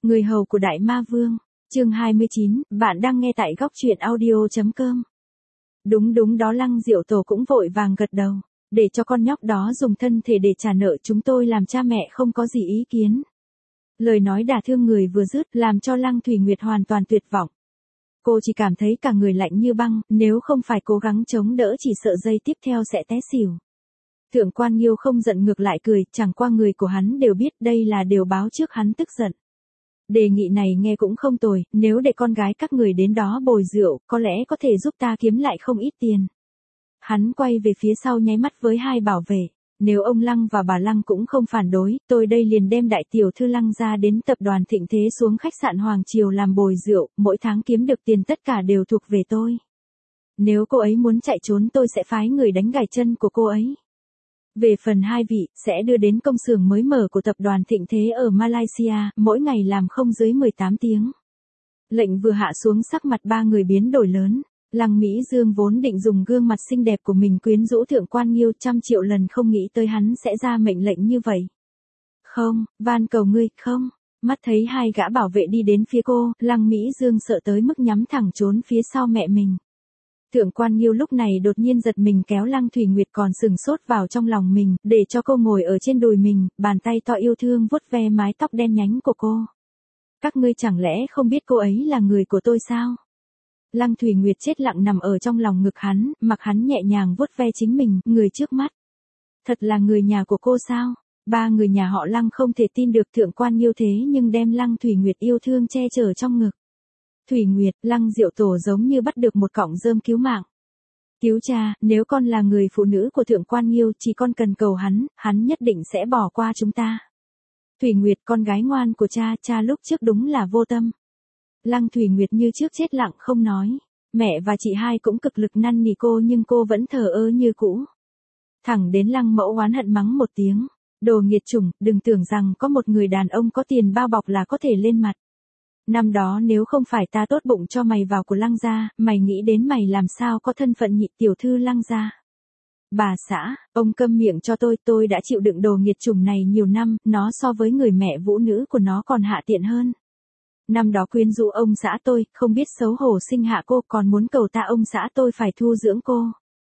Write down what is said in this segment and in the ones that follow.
Người hầu của Đại Ma Vương, chương 29, bạn đang nghe tại góc truyện audio.com. Đúng đó, Lăng Diệu Tổ cũng vội vàng gật đầu, để cho con nhóc đó dùng thân thể để trả nợ, chúng tôi làm cha mẹ không có gì ý kiến. Lời nói đả thương người vừa dứt làm cho Lăng Thủy Nguyệt hoàn toàn tuyệt vọng. Cô chỉ cảm thấy cả người lạnh như băng, nếu không phải cố gắng chống đỡ chỉ sợ giây tiếp theo sẽ té xỉu. Thượng Quan Nghiêu không giận ngược lại cười, chẳng qua người của hắn đều biết đây là điều báo trước hắn tức giận. Đề nghị này nghe cũng không tồi, nếu để con gái các người đến đó bồi rượu, có lẽ có thể giúp ta kiếm lại không ít tiền. Hắn quay về phía sau nháy mắt với hai bảo vệ. Nếu ông Lăng và bà Lăng cũng không phản đối, tôi đây liền đem đại tiểu thư Lăng ra đến tập đoàn Thịnh Thế xuống khách sạn Hoàng Triều làm bồi rượu, mỗi tháng kiếm được tiền tất cả đều thuộc về tôi. Nếu cô ấy muốn chạy trốn tôi sẽ phái người đánh gãy chân của cô ấy. Về phần hai vị, sẽ đưa đến công xưởng mới mở của tập đoàn Thịnh Thế ở Malaysia, mỗi ngày làm không dưới 18 tiếng. Lệnh vừa hạ xuống sắc mặt ba người biến đổi lớn. Lăng Mỹ Dương vốn định dùng gương mặt xinh đẹp của mình quyến rũ Thượng Quan Nghiêu, 100 triệu lần không nghĩ tới hắn sẽ ra mệnh lệnh như vậy. Không, van cầu ngươi, không. Mắt thấy hai gã bảo vệ đi đến phía cô, Lăng Mỹ Dương sợ tới mức nhắm thẳng trốn phía sau mẹ mình. Thượng Quan Nghiêu lúc này đột nhiên giật mình kéo Lăng Thủy Nguyệt còn sừng sốt vào trong lòng mình, để cho cô ngồi ở trên đùi mình, bàn tay to yêu thương vuốt ve mái tóc đen nhánh của cô. Các ngươi chẳng lẽ không biết cô ấy là người của tôi sao? Lăng Thủy Nguyệt chết lặng nằm ở trong lòng ngực hắn, mặc hắn nhẹ nhàng vuốt ve chính mình, người trước mắt. Thật là người nhà của cô sao? Ba người nhà họ Lăng không thể tin được Thượng Quan Nghiêu thế nhưng đem Lăng Thủy Nguyệt yêu thương che chở trong ngực. Thủy Nguyệt, Lăng Diệu Tổ giống như bắt được một cọng rơm cứu mạng. Cứu cha, nếu con là người phụ nữ của Thượng Quan Nghiêu, chỉ con cần cầu hắn nhất định sẽ bỏ qua chúng ta. Thủy Nguyệt, con gái ngoan của cha lúc trước đúng là vô tâm. Lăng Thủy Nguyệt như trước chết lặng không nói. Mẹ và chị hai cũng cực lực năn nỉ cô nhưng cô vẫn thờ ơ như cũ. Thẳng đến Lăng Mẫu oán hận mắng một tiếng. Đồ nghiệt chủng, đừng tưởng rằng có một người đàn ông có tiền bao bọc là có thể lên mặt. Năm đó nếu không phải ta tốt bụng cho mày vào của Lăng gia, mày nghĩ đến mày làm sao có thân phận nhị tiểu thư Lăng gia. Bà xã, ông câm miệng cho tôi đã chịu đựng đồ nghiệt chủng này nhiều năm, nó so với người mẹ vũ nữ của nó còn hạ tiện hơn. Năm đó quyến rũ ông xã tôi, không biết xấu hổ sinh hạ cô, còn muốn cầu ta ông xã tôi phải thu dưỡng cô.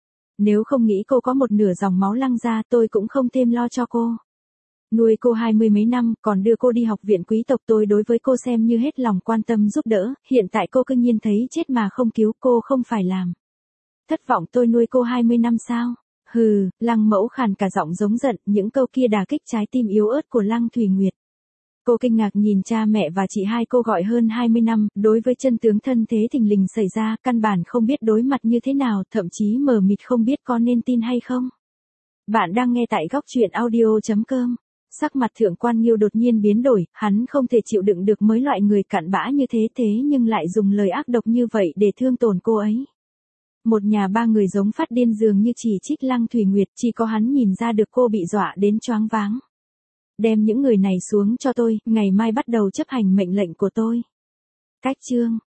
Nếu không nghĩ cô có một nửa dòng máu Lăng gia tôi cũng không thêm lo cho cô. Nuôi cô 20 mấy năm, còn đưa cô đi học viện quý tộc, tôi đối với cô xem như hết lòng quan tâm giúp đỡ, hiện tại cô cứ nhiên thấy chết mà không cứu, cô không phải làm. Thất vọng tôi nuôi cô 20 năm sao? Hừ, Lăng Mẫu khàn cả giọng giống giận, những câu kia đả kích trái tim yếu ớt của Lăng Thủy Nguyệt. Cô kinh ngạc nhìn cha mẹ và chị hai cô gọi hơn 20 năm, đối với chân tướng thân thế thình lình xảy ra, căn bản không biết đối mặt như thế nào, thậm chí mờ mịt không biết có nên tin hay không. Bạn đang nghe tại góc truyện audio.com. Sắc mặt Thượng Quan Nghiêu đột nhiên biến đổi, hắn không thể chịu đựng được mấy loại người cặn bã như thế nhưng lại dùng lời ác độc như vậy để thương tổn cô ấy. Một nhà ba người giống phát điên dường như chỉ trích Lăng Thủy Nguyệt, chỉ có hắn nhìn ra được cô bị dọa đến choáng váng. Đem những người này xuống cho tôi, ngày mai bắt đầu chấp hành mệnh lệnh của tôi. Cách chương